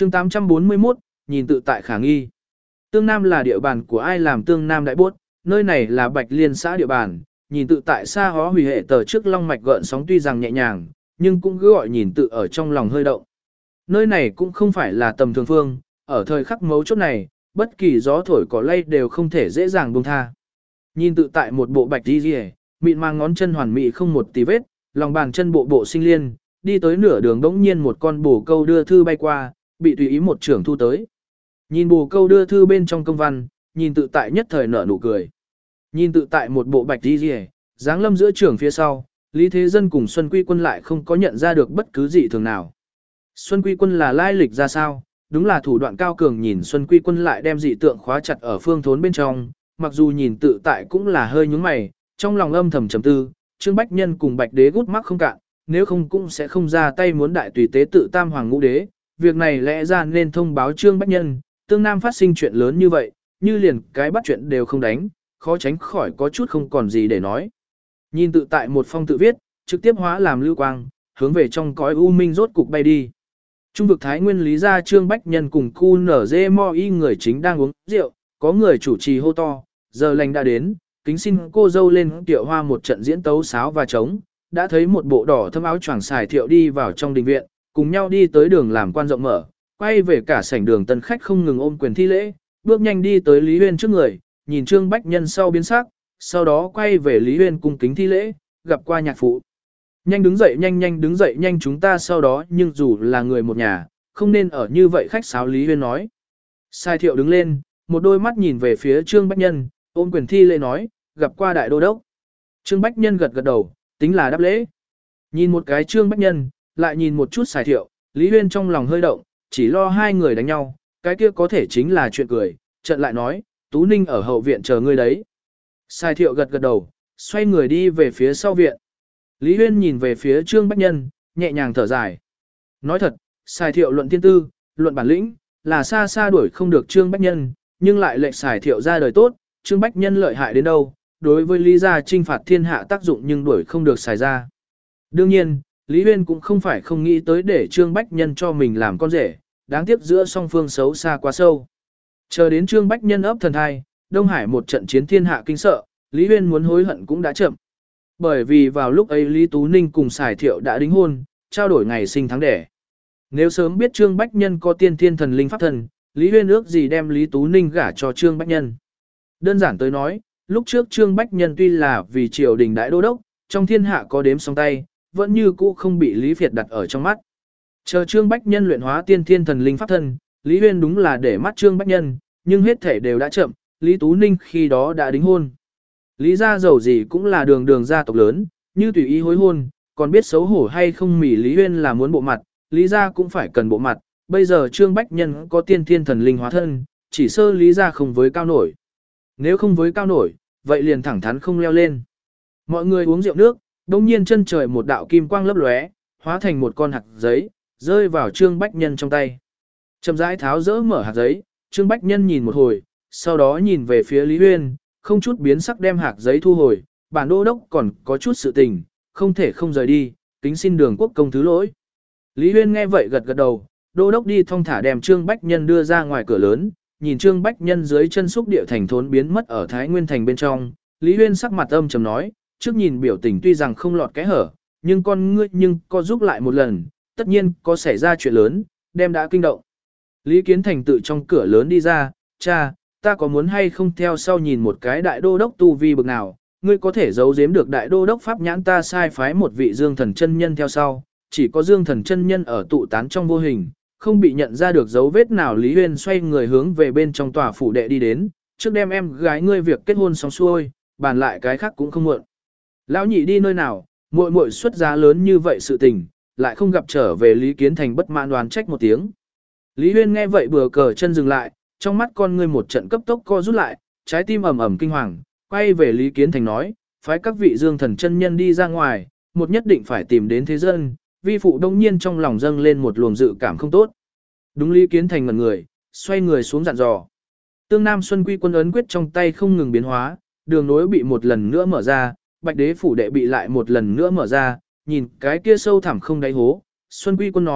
chương 841, nhìn tự tại khả nghi. Tương Nam là địa bàn của ai làm Tương Nam đại bốt, nơi này là Bạch Liên xã địa bàn, nhìn tự tại xa hó hủy hệ tờ trước long mạch gợn sóng tuy rằng nhẹ nhàng, nhưng cũng cứ gọi nhìn tự ở trong lòng hơi động. Nơi này cũng không phải là tầm thường phương, ở thời khắc mấu chốt này, bất kỳ gió thổi cỏ lay đều không thể dễ dàng buông tha. Nhìn tự tại một bộ bạch đi rìa, mịn mang ngón chân hoàn mỹ không một tí vết, lòng bàn chân bộ bộ sinh liên, đi tới nửa đường đống nhiên một con bồ câu đưa thư bay qua, bị tùy ý một trưởng thu tới. Nhìn bồ câu đưa thư bên trong công văn, nhìn tự tại nhất thời nở nụ cười. Nhìn tự tại một bộ bạch đi rìa, dáng lâm giữa trưởng phía sau, Lý Thế Dân cùng Xuân Quy Quân lại không có nhận ra được bất cứ gì thường nào. Xuân Quy Quân là lai lịch ra sao? Đúng là thủ đoạn cao cường, nhìn Xuân Quy Quân lại đem dị tượng khóa chặt ở phương thốn bên trong, mặc dù nhìn tự tại cũng là hơi nhướng mày, trong lòng âm thầm trầm tư, Trương Bách Nhân cùng Bạch Đế gút mắc không cạn, nếu không cũng sẽ không ra tay muốn đại tùy tế tự tam hoàng ngũ đế, việc này lẽ ra nên thông báo Trương Bách Nhân, Tương Nam phát sinh chuyện lớn như vậy, như liền cái bắt chuyện đều không đánh, khó tránh khỏi có chút không còn gì để nói. Nhìn tự tại một phong tự viết, trực tiếp hóa làm lưu quang, hướng về trong cõi u minh rốt cục bay đi. Trung vực Thái Nguyên Lý gia Trương Bách Nhân cùng cu nở dê mo y người chính đang uống rượu, có người chủ trì hô to, giờ lành đã đến, kính xin cô dâu lên tiệu hoa một trận diễn tấu sáo và trống, đã thấy một bộ đỏ thâm áo choàng xài thiệu đi vào trong đình viện, cùng nhau đi tới đường làm quan rộng mở, quay về cả sảnh đường tân khách không ngừng ôm quyền thi lễ, bước nhanh đi tới Lý Huyên trước người, nhìn Trương Bách Nhân sau biến sắc, sau đó quay về Lý Huyên cung kính thi lễ, gặp qua nhạc phụ. Nhanh đứng dậy, nhanh đứng dậy, nhanh, chúng ta sau đó nhưng dù là người một nhà, không nên ở như vậy, khách sáo. Lý Huyên nói. Sai thiệu đứng lên, một đôi mắt nhìn về phía Trương Bách Nhân, ôm quyền thi lễ nói, gặp qua đại đô đốc. Trương Bách Nhân gật gật đầu, tính là đáp lễ. Nhìn một cái Trương Bách Nhân, lại nhìn một chút Sai thiệu, Lý Huyên trong lòng hơi động, chỉ lo hai người đánh nhau, cái kia có thể chính là chuyện cười, trận lại nói, Tú Ninh ở hậu viện chờ ngươi đấy. Sai thiệu gật gật đầu, xoay người đi về phía sau viện. Lý Huyên nhìn về phía Trương Bách Nhân, nhẹ nhàng thở dài. Nói thật, Sai thiệu luận thiên tư, luận bản lĩnh, là xa xa đuổi không được Trương Bách Nhân, nhưng lại lệch Sai thiệu ra đời tốt, Trương Bách Nhân lợi hại đến đâu, đối với Lý gia trinh phạt thiên hạ tác dụng nhưng đuổi không được Sai ra. Đương nhiên, Lý Huyên cũng không phải không nghĩ tới để Trương Bách Nhân cho mình làm con rể, đáng tiếc giữa song phương xấu xa quá sâu. Chờ đến Trương Bách Nhân ấp thần thai, Đông Hải một trận chiến thiên hạ kinh sợ, Lý Huyên muốn hối hận cũng đã chậm. Bởi vì vào lúc ấy Lý Tú Ninh cùng Sài Thiệu đã đính hôn, trao đổi ngày sinh tháng đẻ. Nếu sớm biết Trương Bách Nhân có tiên thiên thần linh pháp thần, Lý Huyên ước gì đem Lý Tú Ninh gả cho Trương Bách Nhân. Đơn giản tới nói, lúc trước Trương Bách Nhân tuy là vì triều đình đại đô đốc, trong thiên hạ có đếm song tay, vẫn như cũ không bị Lý Việt đặt ở trong mắt. Chờ Trương Bách Nhân luyện hóa tiên thiên thần linh pháp thân, Lý Huyên đúng là để mắt Trương Bách Nhân, nhưng hết thể đều đã chậm, Lý Tú Ninh khi đó đã đính hôn. Lý gia giàu gì cũng là đường đường gia tộc lớn, như tùy ý hối hôn, còn biết xấu hổ hay không mỉ Lý Huyên là muốn bộ mặt, Lý gia cũng phải cần bộ mặt, bây giờ Trương Bách Nhân có tiên thiên thần linh hóa thân, chỉ sơ Lý gia không với cao nổi. Nếu không với cao nổi, vậy liền thẳng thắn không leo lên. Mọi người uống rượu nước, đông nhiên chân trời một đạo kim quang lấp lóe, hóa thành một con hạt giấy, rơi vào Trương Bách Nhân trong tay. Chậm rãi tháo dỡ mở hạt giấy, Trương Bách Nhân nhìn một hồi, sau đó nhìn về phía Lý Huyên, không chút biến sắc đem hạt giấy thu hồi, bản đô đốc còn có chút sự tình, không thể không rời đi, kính xin Đường quốc công thứ lỗi. Lý Huyên nghe vậy gật gật đầu, đô đốc đi thong thả đem Trương Bách Nhân đưa ra ngoài cửa lớn, nhìn Trương Bách Nhân dưới chân xúc địa thành thốn biến mất ở Thái Nguyên thành bên trong, Lý Huyên sắc mặt âm trầm nói, trước nhìn biểu tình tuy rằng không lọt cái hở, nhưng con ngươi nhưng có giúp lại một lần, tất nhiên có xảy ra chuyện lớn, đem đã kinh động. Lý Kiến Thành tự trong cửa lớn đi ra, cha, ta có muốn hay không theo sau nhìn một cái đại đô đốc tu vi bực nào, ngươi có thể giấu giếm được đại đô đốc pháp nhãn ta sai phái một vị Dương Thần chân nhân theo sau, chỉ có Dương Thần chân nhân ở tụ tán trong vô hình, không bị nhận ra được dấu vết nào. Lý Huyên xoay người hướng về bên trong tòa phủ đệ đi đến, trước đem em gái ngươi việc kết hôn xong xuôi, bàn lại cái khác cũng không muộn. Lão nhị đi nơi nào, muội muội xuất giá lớn như vậy sự tình, lại không gặp trở về. Lý Kiến Thành bất mãn đoán trách một tiếng. Lý Huyên nghe vậy bừa cờ chân dừng lại, trong mắt con ngươi một trận cấp tốc co rút lại, trái tim ầm ầm kinh hoàng, quay về Lý Kiến Thành nói, phái các vị Dương Thần chân nhân đi ra ngoài, một nhất định phải tìm đến thế dân. Vi phụ đông nhiên trong lòng dâng lên một luồng dự cảm không tốt. Đúng. Lý Kiến Thành ngẩn người, xoay người xuống dặn dò. Tương Nam Xuân Quy quân ấn quyết trong tay không ngừng biến hóa, đường nối bị một lần nữa mở ra, Bạch Đế phủ đệ bị lại một lần nữa mở ra, nhìn cái kia sâu thẳm không đáy hố, Xuân Quy quân nói,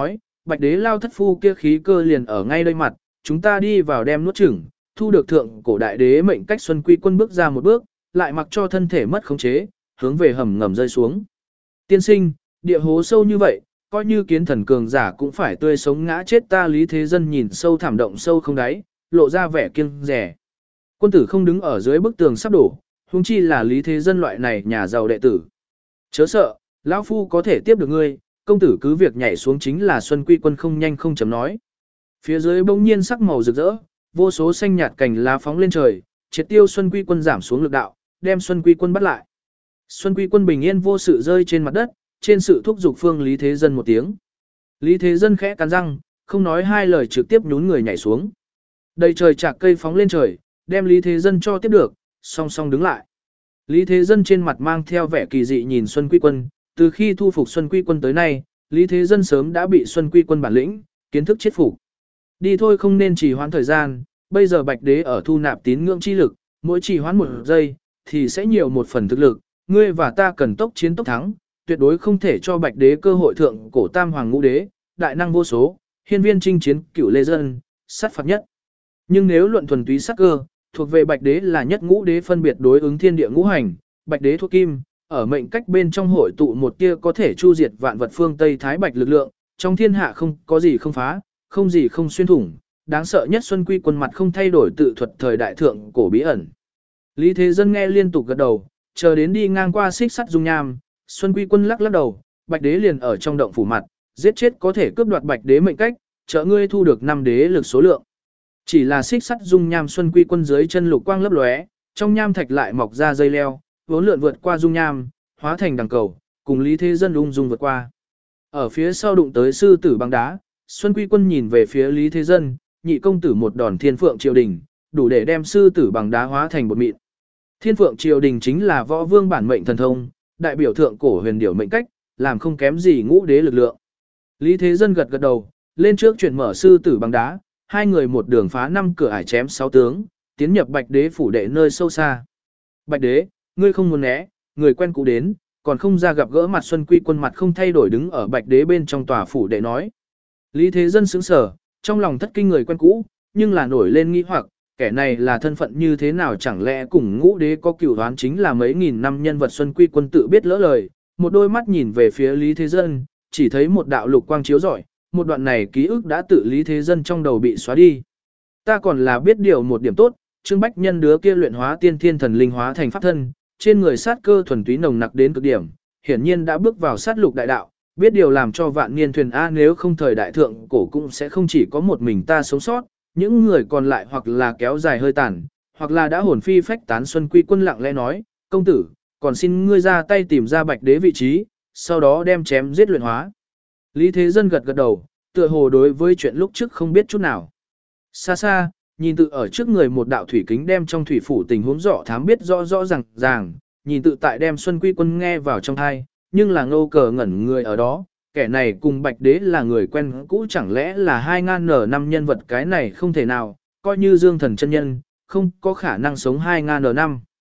Bạch đế lao thất phu kia khí cơ liền ở ngay đây mặt, chúng ta đi vào đem nuốt chửng, thu được thượng cổ đại đế mệnh cách Xuân Quy Quân bước ra một bước, lại mặc cho thân thể mất khống chế, hướng về hầm ngầm rơi xuống. Tiên sinh, địa hố sâu như vậy, coi như kiến thần cường giả cũng phải tươi sống ngã chết ta. Lý Thế Dân nhìn sâu thẳm động sâu không đáy, lộ ra vẻ kiêng dè. Quân tử không đứng ở dưới bức tường sắp đổ, huống chi là Lý Thế Dân loại này nhà giàu đệ tử. Chớ sợ, lão phu có thể tiếp được ngươi, công tử cứ việc nhảy xuống chính là Xuân Quy Quân không nhanh không chậm nói. Phía dưới bỗng nhiên sắc màu rực rỡ, vô số xanh nhạt cành lá phóng lên trời, triệt tiêu Xuân Quy Quân giảm xuống lực đạo, đem Xuân Quy Quân bắt lại. Xuân Quy Quân bình yên vô sự rơi trên mặt đất, trên sự thúc giục phương Lý Thế Dân một tiếng. Lý Thế Dân khẽ cắn răng, không nói hai lời trực tiếp nhún người nhảy xuống. Đầy trời chạc cây phóng lên trời, đem Lý Thế Dân cho tiếp được, song song đứng lại. Lý Thế Dân trên mặt mang theo vẻ kỳ dị nhìn Xuân Quy Quân, từ khi thu phục Xuân Quy Quân tới nay, Lý Thế Dân sớm đã bị Xuân Quy Quân bản lĩnh, kiến thức chết phục. Đi thôi, không nên trì hoãn thời gian, bây giờ Bạch Đế ở thu nạp tín ngưỡng chi lực, mỗi trì hoãn một giây thì sẽ nhiều một phần thực lực, ngươi và ta cần tốc chiến tốc thắng, tuyệt đối không thể cho Bạch Đế cơ hội. Thượng cổ tam hoàng ngũ đế, đại năng vô số, hiên viên chinh chiến, cửu lê dân, sát phạt nhất. Nhưng nếu luận thuần túy sát cơ, thuộc về Bạch Đế là nhất ngũ đế, phân biệt đối ứng thiên địa ngũ hành. Bạch Đế thuộc kim, ở mệnh cách bên trong hội tụ một tia có thể chu diệt vạn vật phương Tây Thái Bạch lực lượng, trong thiên hạ không có gì không phá, không gì không xuyên thủng. Đáng sợ nhất Xuân Quy Quân mặt không thay đổi tự thuật thời đại thượng cổ bí ẩn. Lý Thế Dân nghe liên tục gật đầu, chờ đến đi ngang qua xích sắt dung nham, Xuân Quy Quân lắc lắc đầu, Bạch Đế liền ở trong động phủ mặt, giết chết có thể cướp đoạt Bạch Đế mệnh cách, trợ ngươi thu được 5 đế lực số lượng. Chỉ là xích sắt dung nham, Xuân Quy Quân dưới chân lục quang lấp lóe, trong nham thạch lại mọc ra dây leo, vốn lượn vượt qua dung nham, hóa thành đằng cầu, cùng Lý Thế Dân ung dung vượt qua. Ở phía sau đụng tới sư tử bằng đá, Xuân Quy Quân nhìn về phía Lý Thế Dân, nhị công tử một đòn Thiên Phượng Triều Đình, đủ để đem sư tử bằng đá hóa thành bột mịn. Thiên Phượng Triều Đình chính là võ vương bản mệnh thần thông, đại biểu thượng cổ huyền điểu mệnh cách, làm không kém gì ngũ đế lực lượng. Lý Thế Dân gật gật đầu, lên trước chuyển mở sư tử bằng đá, hai người một đường phá 5 cửa ải chém 6 tướng, tiến nhập Bạch Đế phủ đệ nơi sâu xa. Bạch Đế, ngươi không muốn né, người quen cũ đến, còn không ra gặp gỡ. Mặt Xuân Quy Quân mặt không thay đổi đứng ở Bạch Đế bên trong tòa phủ đệ nói. Lý Thế Dân sững sờ, trong lòng thất kinh người quen cũ, nhưng là nổi lên nghi hoặc, kẻ này là thân phận như thế nào, chẳng lẽ cùng ngũ đế có cửu đoán, chính là mấy nghìn năm nhân vật. Xuân Quy Quân tự biết lỡ lời, một đôi mắt nhìn về phía Lý Thế Dân, chỉ thấy một đạo lục quang chiếu rọi, một đoạn này ký ức đã tự Lý Thế Dân trong đầu bị xóa đi. Ta còn là biết điều một điểm tốt, Trương Bách Nhân đứa kia luyện hóa tiên thiên thần linh hóa thành pháp thân, trên người sát cơ thuần túy nồng nặc đến cực điểm, hiển nhiên đã bước vào sát lục đại đạo, biết điều làm cho vạn niên thuyền A, nếu không thời đại thượng cổ cũng sẽ không chỉ có một mình ta sống sót, những người còn lại hoặc là kéo dài hơi tàn, hoặc là đã hồn phi phách tán. Xuân Quy Quân lặng lẽ nói, công tử, còn xin ngươi ra tay tìm ra Bạch Đế vị trí, sau đó đem chém giết luyện hóa. Lý Thế Dân gật gật đầu, tựa hồ đối với chuyện lúc trước không biết chút nào. Xa xa, nhìn tự ở trước người một đạo thủy kính đem trong thủy phủ tình huống rõ thám biết rõ rõ ràng, nhìn tự tại đem Xuân Quy Quân nghe vào trong tai, nhưng là ngâu cờ ngẩn người ở đó, kẻ này cùng Bạch Đế là người quen cũ, chẳng lẽ là 2000 nhân vật. Cái này không thể nào, coi như Dương Thần chân nhân, không có khả năng sống 2000 năm.